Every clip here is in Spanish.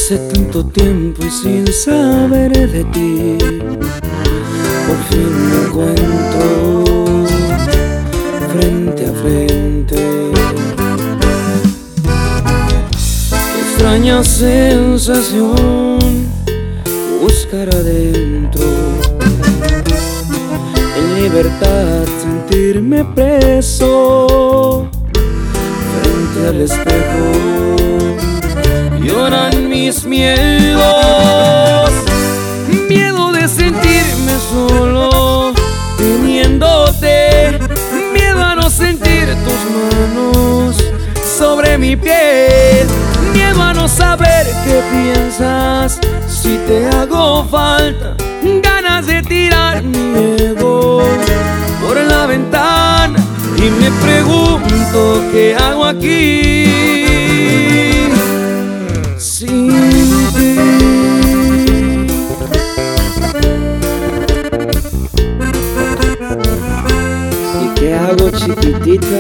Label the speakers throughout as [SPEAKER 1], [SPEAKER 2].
[SPEAKER 1] Hace tanto tiempo y sin saber de ti, por fin me encuentro frente a frente. Extraña sensación buscar adentro, en libertad sentirme preso frente al espejo. Lloran mis miedos, miedo de sentirme solo teniéndote, miedo a no sentir tus manos sobre mi piel, miedo a no saber qué piensas si te hago falta, ganas de tirar mi ego por la ventana y me pregunto qué hago aquí sin ti. ¿Y qué hago, chiquitita?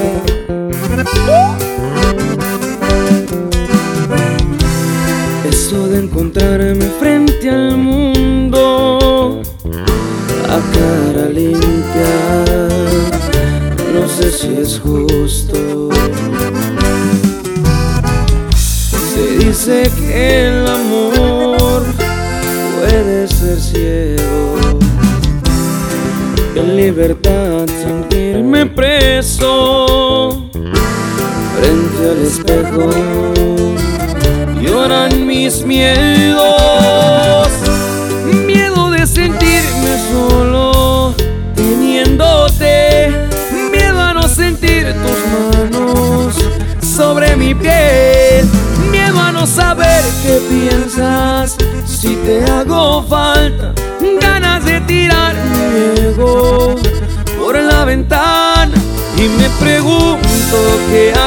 [SPEAKER 1] Eso de encontrarme frente al mundo a cara limpia, no sé si es justo. Se dice que el amor puede ser ciego, que en libertad sentirme preso frente al espejo. Lloran mis miedos, miedo de sentirme solo teniéndote, miedo a no sentir tus manos sobre mi piel, miedo a no saber qué piensas si te hago falta, ganas de tirar mi ego por la ventana y me pregunto qué